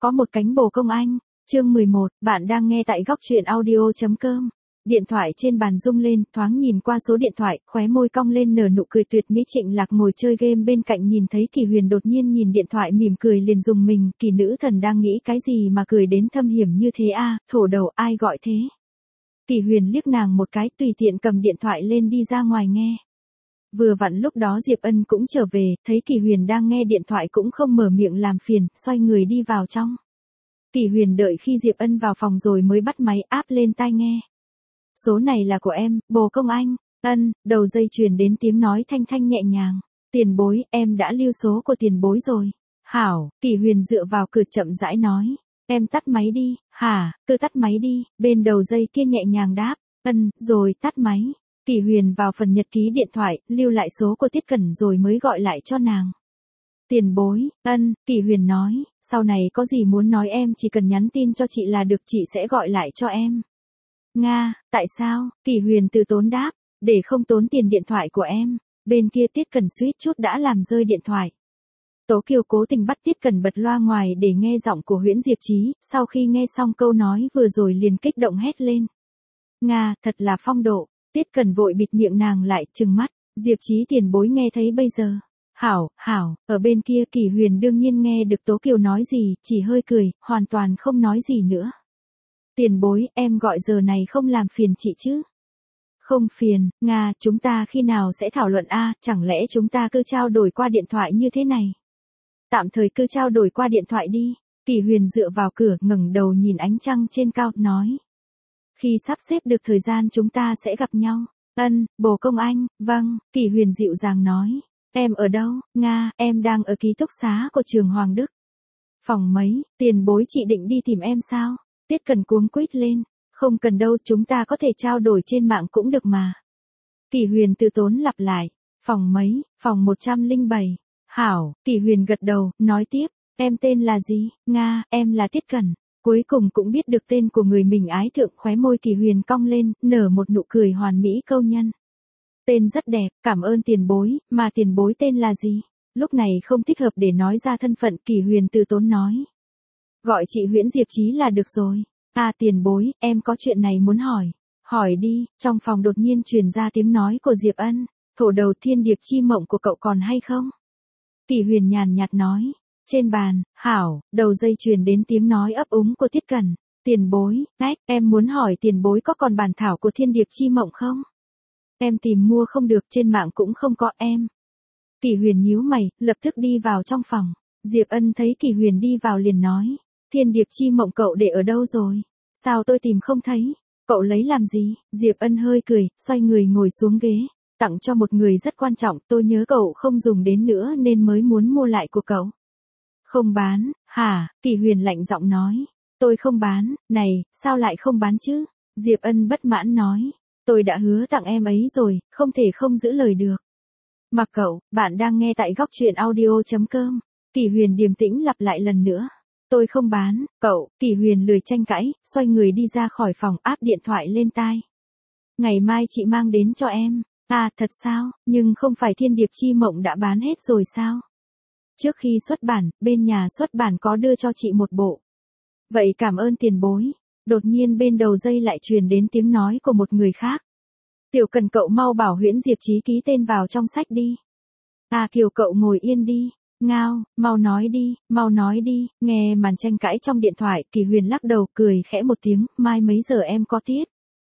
Có một cánh bồ công anh. Chương 11, bạn đang nghe tại góc truyện audio.com. Điện thoại trên bàn rung lên, thoáng nhìn qua số điện thoại, khóe môi cong lên nở nụ cười tuyệt mỹ. Trịnh Lạc ngồi chơi game bên cạnh nhìn thấy Kỳ Huyền đột nhiên nhìn điện thoại mỉm cười liền rùng mình, Kỳ nữ thần đang nghĩ cái gì mà cười đến thâm hiểm như thế a, thổ đầu ai gọi thế. Kỳ Huyền liếc nàng một cái, tùy tiện cầm điện thoại lên đi ra ngoài nghe. Vừa vặn lúc đó Diệp Ân cũng trở về, thấy Kỳ Huyền đang nghe điện thoại cũng không mở miệng làm phiền, xoay người đi vào trong. Kỳ Huyền đợi khi Diệp Ân vào phòng rồi mới bắt máy áp lên tai nghe. Số này là của em, bồ công anh. Ân, đầu dây truyền đến tiếng nói thanh thanh nhẹ nhàng. Tiền bối, em đã lưu số của tiền bối rồi. Hảo, Kỳ Huyền dựa vào cửa chậm rãi nói. Em tắt máy đi. Hả, cứ tắt máy đi. Bên đầu dây kia nhẹ nhàng đáp. Ân, rồi tắt máy. Kỳ Huyền vào phần nhật ký điện thoại, lưu lại số của Tiết Cẩn rồi mới gọi lại cho nàng. Tiền bối. Ân, Kỳ Huyền nói, sau này có gì muốn nói em chỉ cần nhắn tin cho chị là được, chị sẽ gọi lại cho em. Nga, tại sao? Kỳ Huyền từ tốn đáp, để không tốn tiền điện thoại của em. Bên kia Tiết Cẩn suýt chút đã làm rơi điện thoại. Tố Kiều cố tình bắt Tiết Cẩn bật loa ngoài để nghe giọng của Huyễn Diệp Chí, sau khi nghe xong câu nói vừa rồi liền kích động hét lên. Nga, thật là phong độ. Tiết Cẩn vội bịt miệng nàng lại, trừng mắt. Diệp Chí tiền bối nghe thấy bây giờ. Hảo, hảo, ở bên kia Kỳ Huyền đương nhiên nghe được Tố Kiều nói gì, chỉ hơi cười, hoàn toàn không nói gì nữa. Tiền bối, em gọi giờ này không làm phiền chị chứ? Không phiền, Nga, chúng ta khi nào sẽ thảo luận a, chẳng lẽ chúng ta cứ trao đổi qua điện thoại như thế này? Tạm thời cứ trao đổi qua điện thoại đi. Kỳ Huyền dựa vào cửa, ngẩng đầu nhìn ánh trăng trên cao, nói. Khi sắp xếp được thời gian chúng ta sẽ gặp nhau. Ân, bồ công anh, vâng, Kỳ Huyền dịu dàng nói. Em ở đâu? Nga, em đang ở ký túc xá của trường Hoàng Đức. Phòng mấy, tiền bối chị định đi tìm em sao? Tiết Cẩn cuống quýt lên. Không cần đâu, chúng ta có thể trao đổi trên mạng cũng được mà. Kỳ Huyền từ tốn lặp lại. Phòng mấy, phòng 107. Hảo, Kỳ Huyền gật đầu, nói tiếp. Em tên là gì? Nga, em là Tiết Cẩn. Cuối cùng cũng biết được tên của người mình ái thượng, khóe môi Kỳ Huyền cong lên, nở một nụ cười hoàn mỹ câu nhân. Tên rất đẹp, cảm ơn tiền bối, mà tiền bối tên là gì? Lúc này không thích hợp để nói ra thân phận, Kỳ Huyền từ tốn nói. Gọi chị Huyễn Diệp Chí là được rồi. À tiền bối, em có chuyện này muốn hỏi. Hỏi đi, trong phòng đột nhiên truyền ra tiếng nói của Diệp Ân. Thổ đầu thiên điệp chi mộng của cậu còn hay không? Kỳ Huyền nhàn nhạt nói. Trên bàn, hảo, đầu dây truyền đến tiếng nói ấp úng của Tiết Cẩn. Tiền bối, em muốn hỏi tiền bối có còn bản thảo của thiên điệp chi mộng không? Em tìm mua không được, trên mạng cũng không có em. Kỳ Huyền nhíu mày, lập tức đi vào trong phòng. Diệp Ân thấy Kỳ Huyền đi vào liền nói. Thiên điệp chi mộng cậu để ở đâu rồi? Sao tôi tìm không thấy? Cậu lấy làm gì? Diệp Ân hơi cười, xoay người ngồi xuống ghế. Tặng cho một người rất quan trọng, tôi nhớ cậu không dùng đến nữa nên mới muốn mua lại của cậu. Không bán, hả? Kỳ Huyền lạnh giọng nói. Tôi không bán, này, sao lại không bán chứ? Diệp Ân bất mãn nói. Tôi đã hứa tặng em ấy rồi, không thể không giữ lời được. Mặc cậu, bạn đang nghe tại góc truyện audio.com. Kỳ Huyền điềm tĩnh lặp lại lần nữa. Tôi không bán, cậu, Kỳ Huyền lười tranh cãi, xoay người đi ra khỏi phòng áp điện thoại lên tai. Ngày mai chị mang đến cho em. À, thật sao, nhưng không phải thiên điệp chi mộng đã bán hết rồi sao? Trước khi xuất bản, bên nhà xuất bản có đưa cho chị một bộ. Vậy cảm ơn tiền bối. Đột nhiên bên đầu dây lại truyền đến tiếng nói của một người khác. Tiểu Cần cậu mau bảo Huyễn Diệp Chí ký tên vào trong sách đi. À Kiều cậu ngồi yên đi. Ngao, mau nói đi, nghe màn tranh cãi trong điện thoại, Kỳ Huyền lắc đầu cười khẽ một tiếng, mai mấy giờ em có tiết?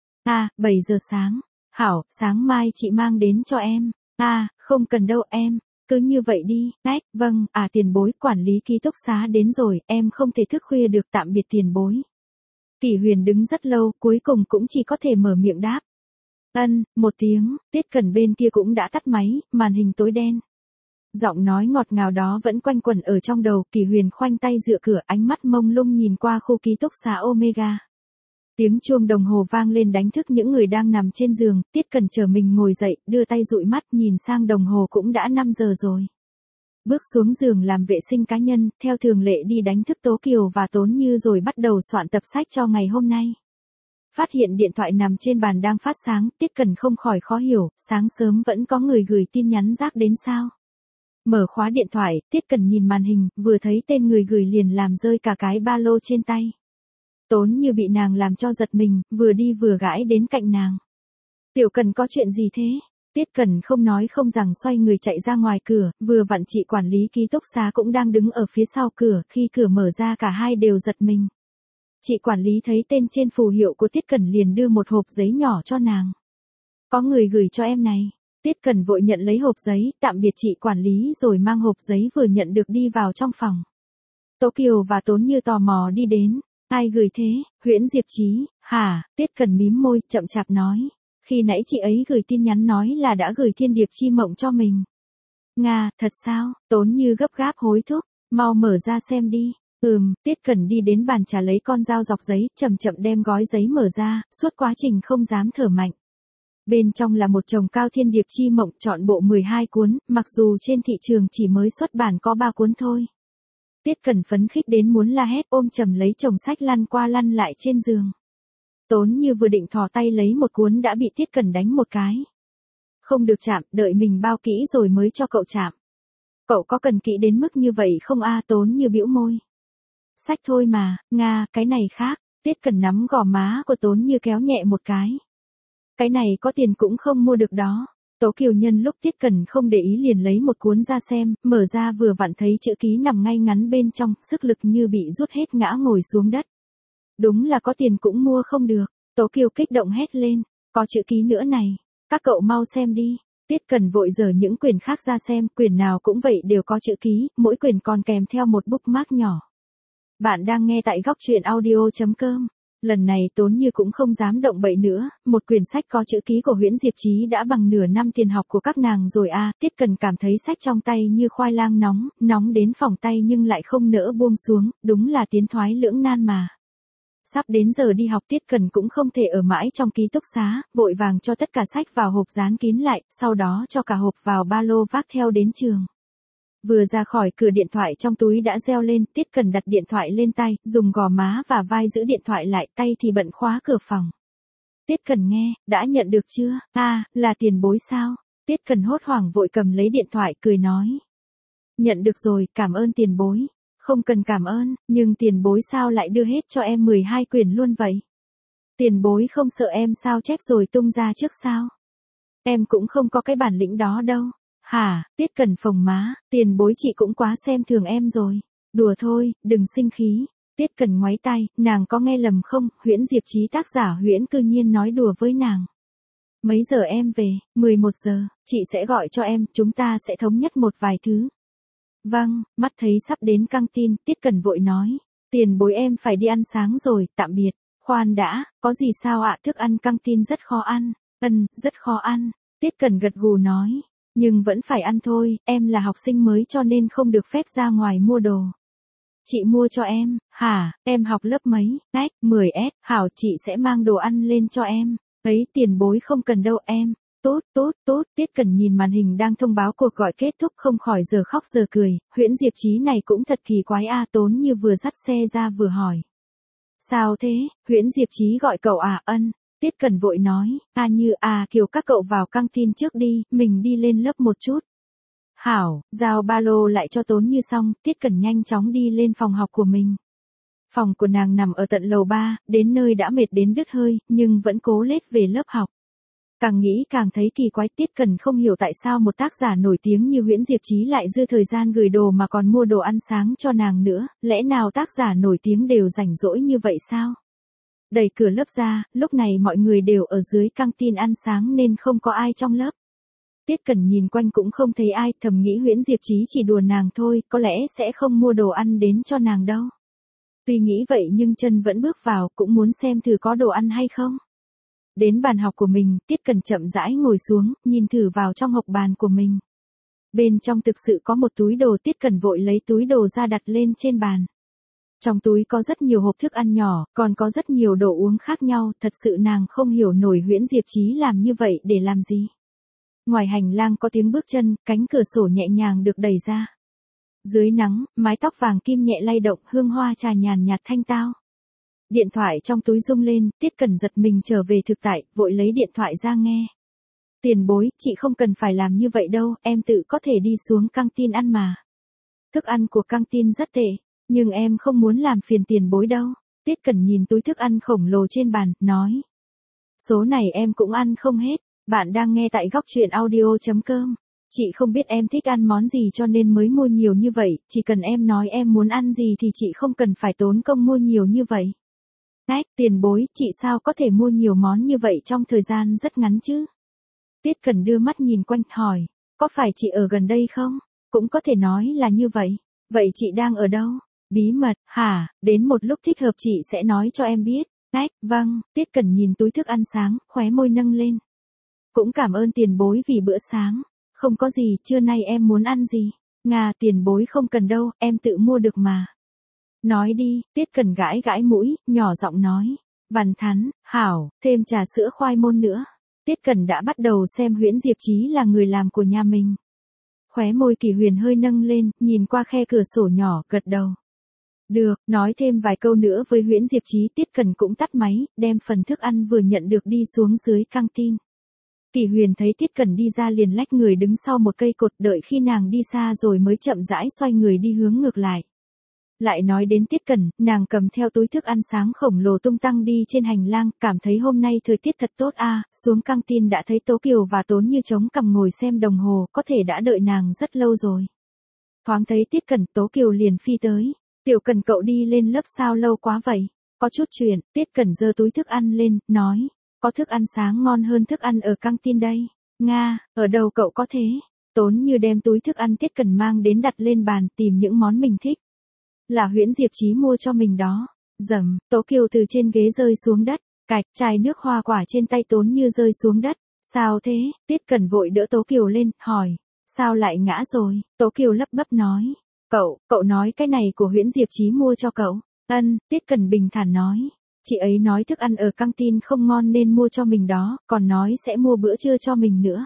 À, 7 giờ sáng. Hảo, sáng mai chị mang đến cho em. À, không cần đâu em. Cứ như vậy đi, vâng, à tiền bối, quản lý ký túc xá đến rồi, em không thể thức khuya được, tạm biệt tiền bối. Kỳ Huyền đứng rất lâu, cuối cùng cũng chỉ có thể mở miệng đáp. Ân, một tiếng, Tiết Cẩn bên kia cũng đã tắt máy, màn hình tối đen. Giọng nói ngọt ngào đó vẫn quanh quẩn ở trong đầu, Kỳ Huyền khoanh tay dựa cửa, ánh mắt mông lung nhìn qua khu ký túc xá Omega. Tiếng chuông đồng hồ vang lên đánh thức những người đang nằm trên giường, Tiết Cẩn chờ mình ngồi dậy, đưa tay dụi mắt nhìn sang đồng hồ cũng đã 5 giờ rồi. Bước xuống giường làm vệ sinh cá nhân, theo thường lệ đi đánh thức Tố Kiều và Tốn Như rồi bắt đầu soạn tập sách cho ngày hôm nay. Phát hiện điện thoại nằm trên bàn đang phát sáng, Tiết Cẩn không khỏi khó hiểu, sáng sớm vẫn có người gửi tin nhắn rác đến sao? Mở khóa điện thoại, Tiết Cẩn nhìn màn hình, vừa thấy tên người gửi liền làm rơi cả cái ba lô trên tay. Tốn Như bị nàng làm cho giật mình, vừa đi vừa gãi đến cạnh nàng. Tiểu Cần có chuyện gì thế? Tiết Cẩn không nói không rằng xoay người chạy ra ngoài cửa, vừa vặn chị quản lý ký túc xá cũng đang đứng ở phía sau cửa, khi cửa mở ra cả hai đều giật mình. Chị quản lý thấy tên trên phù hiệu của Tiết Cẩn liền đưa một hộp giấy nhỏ cho nàng. Có người gửi cho em này. Tiết Cẩn vội nhận lấy hộp giấy, tạm biệt chị quản lý rồi mang hộp giấy vừa nhận được đi vào trong phòng. Tố Kiều và Tốn Như tò mò đi đến. Ai gửi thế? Huyễn Diệp Chí. Hả? Tiết Cẩn mím môi, chậm chạp nói. Khi nãy chị ấy gửi tin nhắn nói là đã gửi Thiên Điệp Chi Mộng cho mình. Nga, thật sao? Tốn Như gấp gáp hối thúc. Mau mở ra xem đi. Tiết Cẩn đi đến bàn trà lấy con dao dọc giấy, chậm chậm đem gói giấy mở ra, suốt quá trình không dám thở mạnh. Bên trong là một chồng cao Thiên Điệp Chi Mộng chọn bộ 12 cuốn, mặc dù trên thị trường chỉ mới xuất bản có 3 cuốn thôi. Tiết Cẩn phấn khích đến muốn la hét, ôm chầm lấy chồng sách lăn qua lăn lại trên giường. Tốn Như vừa định thò tay lấy một cuốn đã bị Tiết Cẩn đánh một cái. Không được chạm, đợi mình bao kỹ rồi mới cho cậu chạm. Cậu có cần kỹ đến mức như vậy không a? Tốn Như bĩu môi. Sách thôi mà, Nga, cái này khác. Tiết Cẩn nắm gò má của Tốn Như kéo nhẹ một cái. Cái này có tiền cũng không mua được đó. Tố Kiều nhân lúc Tiết Cẩn không để ý liền lấy một cuốn ra xem, mở ra vừa vặn thấy chữ ký nằm ngay ngắn bên trong, sức lực như bị rút hết ngã ngồi xuống đất. Đúng là có tiền cũng mua không được. Tố Kiều kích động hét lên, có chữ ký nữa này, các cậu mau xem đi. Tiết Cẩn vội dở những quyển khác ra xem, quyển nào cũng vậy đều có chữ ký, mỗi quyển còn kèm theo một bookmark nhỏ. Bạn đang nghe tại góc truyện audio.com. Lần này Tốn Như cũng không dám động bậy nữa, một quyển sách có chữ ký của Huyễn Diệp Chí đã bằng nửa năm tiền học của các nàng rồi a. Tiết Cẩn cảm thấy sách trong tay như khoai lang nóng đến phỏng tay nhưng lại không nỡ buông xuống, đúng là tiến thoái lưỡng nan mà. Sắp đến giờ đi học Tiết Cẩn cũng không thể ở mãi trong ký túc xá, vội vàng cho tất cả sách vào hộp dán kín lại, sau đó cho cả hộp vào ba lô vác theo đến trường. Vừa ra khỏi cửa điện thoại trong túi đã reo lên, Tiết Cẩn đặt điện thoại lên tay, dùng gò má và vai giữ điện thoại lại, tay thì bận khóa cửa phòng. Tiết Cẩn nghe, đã nhận được chưa? Là Tiền Bối sao? Tiết Cẩn hốt hoảng vội cầm lấy điện thoại cười nói. Nhận được rồi, cảm ơn Tiền Bối. Không cần cảm ơn, nhưng Tiền Bối sao lại đưa hết cho em 12 quyển luôn vậy? Tiền Bối không sợ em sao chép rồi tung ra trước sao? Em cũng không có cái bản lĩnh đó đâu. Hả? Tiết Cẩn phồng má, Tiền Bối chị cũng quá xem thường em rồi. Đùa thôi, đừng sinh khí. Tiết Cẩn ngoáy tay, nàng có nghe lầm không? Huyễn Diệp Chí tác giả Huyễn cư nhiên nói đùa với nàng. Mấy giờ em về? 11 giờ, chị sẽ gọi cho em, chúng ta sẽ thống nhất một vài thứ. Vâng, mắt thấy sắp đến căng tin, Tiết Cẩn vội nói. Tiền Bối em phải đi ăn sáng rồi, tạm biệt. Khoan đã, có gì sao ạ? Thức ăn căng tin rất khó ăn. Rất khó ăn. Tiết Cẩn gật gù nói. Nhưng vẫn phải ăn thôi, em là học sinh mới cho nên không được phép ra ngoài mua đồ. Chị mua cho em. Hả, em học lớp mấy? 10S, hảo chị sẽ mang đồ ăn lên cho em. Ấy Tiền Bối không cần đâu em. Tốt, Tiết Cẩn nhìn màn hình đang thông báo cuộc gọi kết thúc không khỏi giờ khóc giờ cười, Huyễn Diệp Chí này cũng thật kỳ quái a. Tốn Như vừa dắt xe ra vừa hỏi. Sao thế? Huyễn Diệp Chí gọi cậu à? Tiết Cẩn vội nói, Như Kiều các cậu vào căng tin trước đi, mình đi lên lớp một chút. Hảo, giao ba lô lại cho Tốn Như xong, Tiết Cẩn nhanh chóng đi lên phòng học của mình. Phòng của nàng nằm ở tận lầu 3, đến nơi đã mệt đến đứt hơi, nhưng vẫn cố lết về lớp học. Càng nghĩ càng thấy kỳ quái, Tiết Cẩn không hiểu tại sao một tác giả nổi tiếng như Huyễn Diệp Chí lại dư thời gian gửi đồ mà còn mua đồ ăn sáng cho nàng nữa, lẽ nào tác giả nổi tiếng đều rảnh rỗi như vậy sao? Đẩy cửa lớp ra, lúc này mọi người đều ở dưới căng tin ăn sáng nên không có ai trong lớp. Tiết Cẩn nhìn quanh cũng không thấy ai, thầm nghĩ Huyễn Diệp Chí chỉ đùa nàng thôi, có lẽ sẽ không mua đồ ăn đến cho nàng đâu. Tuy nghĩ vậy nhưng chân vẫn bước vào, cũng muốn xem thử có đồ ăn hay không. Đến bàn học của mình, Tiết Cẩn chậm rãi ngồi xuống, nhìn thử vào trong hộc bàn của mình. Bên trong thực sự có một túi đồ, Tiết Cẩn vội lấy túi đồ ra đặt lên trên bàn. Trong túi có rất nhiều hộp thức ăn nhỏ, còn có rất nhiều đồ uống khác nhau, thật sự nàng không hiểu nổi Huyễn Diệp Chí làm như vậy để làm gì. Ngoài hành lang có tiếng bước chân, cánh cửa sổ nhẹ nhàng được đẩy ra. Dưới nắng, mái tóc vàng kim nhẹ lay động, hương hoa trà nhàn nhạt thanh tao. Điện thoại trong túi rung lên, Tiết Cẩn giật mình trở về thực tại, vội lấy điện thoại ra nghe. Tiền bối, chị không cần phải làm như vậy đâu, em tự có thể đi xuống căng tin ăn mà. Thức ăn của căng tin rất tệ, nhưng em không muốn làm phiền tiền bối đâu. Tiết Cẩn nhìn túi thức ăn khổng lồ trên bàn, nói. Số này em cũng ăn không hết, bạn đang nghe tại góc truyện audio.com. Chị không biết em thích ăn món gì cho nên mới mua nhiều như vậy, chỉ cần em nói em muốn ăn gì thì chị không cần phải tốn công mua nhiều như vậy. Tiền bối, chị sao có thể mua nhiều món như vậy trong thời gian rất ngắn chứ? Tiết Cẩn đưa mắt nhìn quanh, hỏi, có phải chị ở gần đây không? Cũng có thể nói là như vậy. Vậy chị đang ở đâu? Bí mật, hả? Đến một lúc thích hợp chị sẽ nói cho em biết. Vâng, Tiết Cẩn nhìn túi thức ăn sáng, khóe môi nâng lên. Cũng cảm ơn tiền bối vì bữa sáng. Không có gì, trưa nay em muốn ăn gì? Tiền bối không cần đâu, em tự mua được mà. Nói đi, Tiết Cẩn gãi gãi mũi, nhỏ giọng nói. Văn Thắn, hảo, thêm trà sữa khoai môn nữa. Tiết Cẩn đã bắt đầu xem Huyễn Diệp Chí là người làm của nhà mình. Khóe môi Kỷ Huyền hơi nâng lên, nhìn qua khe cửa sổ nhỏ, gật đầu. Được, nói thêm vài câu nữa với Huyễn Diệp Chí. Tiết Cẩn cũng tắt máy, đem phần thức ăn vừa nhận được đi xuống dưới căng tin. Kỷ Huyền thấy Tiết Cẩn đi ra liền lách người đứng sau một cây cột, đợi khi nàng đi xa rồi mới chậm rãi xoay người đi hướng ngược lại. Lại nói đến Tiết Cẩn, nàng cầm theo túi thức ăn sáng khổng lồ tung tăng đi trên hành lang, cảm thấy hôm nay thời tiết thật tốt xuống căng tin đã thấy Tố Kiều và Tốn Như chống cằm ngồi xem đồng hồ, có thể đã đợi nàng rất lâu rồi. Thoáng thấy Tiết Cẩn, Tố Kiều liền phi tới. Tiểu Cẩn cậu đi lên lớp sao lâu quá vậy? Có chút chuyện, Tiết Cẩn giơ túi thức ăn lên, nói. Có thức ăn sáng ngon hơn thức ăn ở căng tin đây. Ở đâu cậu có thế? Tốn Như đem túi thức ăn Tiết Cẩn mang đến đặt lên bàn, tìm những món mình thích. Là Huyễn Diệp Chí mua cho mình đó. Dầm, Tố Kiều từ trên ghế rơi xuống đất, cạch, chai nước hoa quả trên tay Tốn Như rơi xuống đất. Sao thế? Tiết Cẩn vội đỡ Tố Kiều lên, hỏi. Sao lại ngã rồi? Tố Kiều lắp bắp nói. Cậu nói cái này của Huyễn Diệp Chí mua cho cậu. Tiết Cẩn bình thản nói. Chị ấy nói thức ăn ở căng tin không ngon nên mua cho mình đó, còn nói sẽ mua bữa trưa cho mình nữa.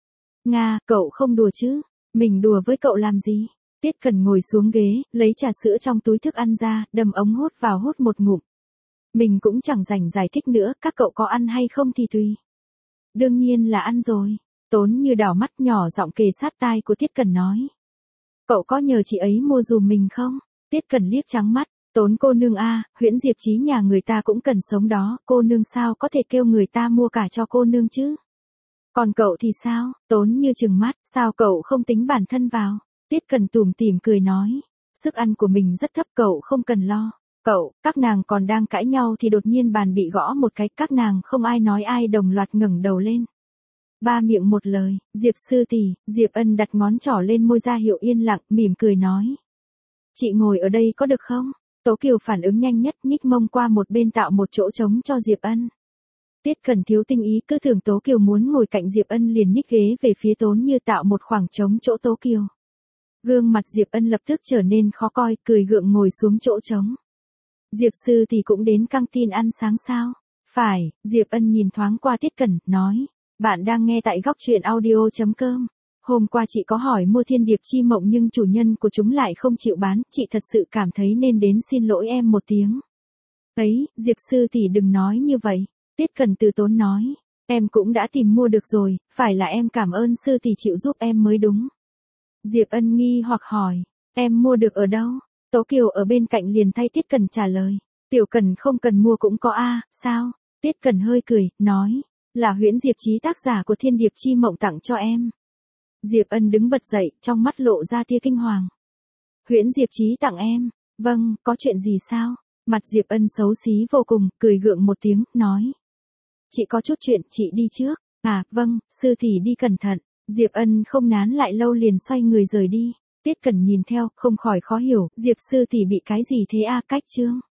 Cậu không đùa chứ? Mình đùa với cậu làm gì? Tiết Cẩn ngồi xuống ghế, lấy trà sữa trong túi thức ăn ra, đầm ống hút vào hút một ngụm. Mình cũng chẳng rảnh giải thích nữa, các cậu có ăn hay không thì tùy. Đương nhiên là ăn rồi. Tốn Như đảo mắt nhỏ giọng kề sát tai của Tiết Cẩn nói. Cậu có nhờ chị ấy mua dùm mình không? Tiết Cẩn liếc trắng mắt. Tốn cô nương Huyễn Diệp Chí nhà người ta cũng cần sống đó, cô nương sao có thể kêu người ta mua cả cho cô nương chứ? Còn cậu thì sao? Tốn Như trừng mắt, sao cậu không tính bản thân vào? Tiết Cẩn tủm tỉm cười nói, sức ăn của mình rất thấp, cậu không cần lo. Các nàng còn đang cãi nhau thì đột nhiên bàn bị gõ một cái, các nàng không ai nói ai đồng loạt ngẩng đầu lên. Ba miệng một lời, Diệp sư tỷ. Diệp Ân đặt ngón trỏ lên môi ra hiệu yên lặng, mỉm cười nói. Chị ngồi ở đây có được không? Tố Kiều phản ứng nhanh nhất, nhích mông qua một bên tạo một chỗ trống cho Diệp Ân. Tiết Cẩn thiếu tinh ý, cứ tưởng Tố Kiều muốn ngồi cạnh Diệp Ân liền nhích ghế về phía Tốn Như tạo một khoảng trống chỗ Tố Kiều. Gương mặt Diệp Ân lập tức trở nên khó coi, cười gượng ngồi xuống chỗ trống. Diệp sư thì cũng đến căng tin ăn sáng sao? Phải, Diệp Ân nhìn thoáng qua Tiết Cẩn, nói. Bạn đang nghe tại góc truyện audio.com. Hôm qua chị có hỏi mua Thiên Điệp Chi Mộng nhưng chủ nhân của chúng lại không chịu bán, chị thật sự cảm thấy nên đến xin lỗi em một tiếng. Ấy, Diệp sư thì đừng nói như vậy. Tiết Cẩn từ tốn nói. Em cũng đã tìm mua được rồi, phải là em cảm ơn sư tỷ chịu giúp em mới đúng. Diệp Ân nghi hoặc hỏi. Em mua được ở đâu? Tố Kiều ở bên cạnh liền thay Tiết Cẩn trả lời. Tiểu Cẩn không cần mua cũng có sao? Tiết Cẩn hơi cười, nói. Là Huyễn Diệp Chí tác giả của Thiên Điệp Chi Mộng tặng cho em. Diệp Ân đứng bật dậy, trong mắt lộ ra tia kinh hoàng. Huyễn Diệp Chí tặng em? Vâng, có chuyện gì sao? Mặt Diệp Ân xấu xí vô cùng, cười gượng một tiếng, nói. Chị có chút chuyện, chị đi trước. Vâng, sư tỷ đi cẩn thận. Diệp Ân không nán lại lâu liền xoay người rời đi. Tiết Cẩn nhìn theo, không khỏi khó hiểu, Diệp sư tỷ bị cái gì thế cách chương?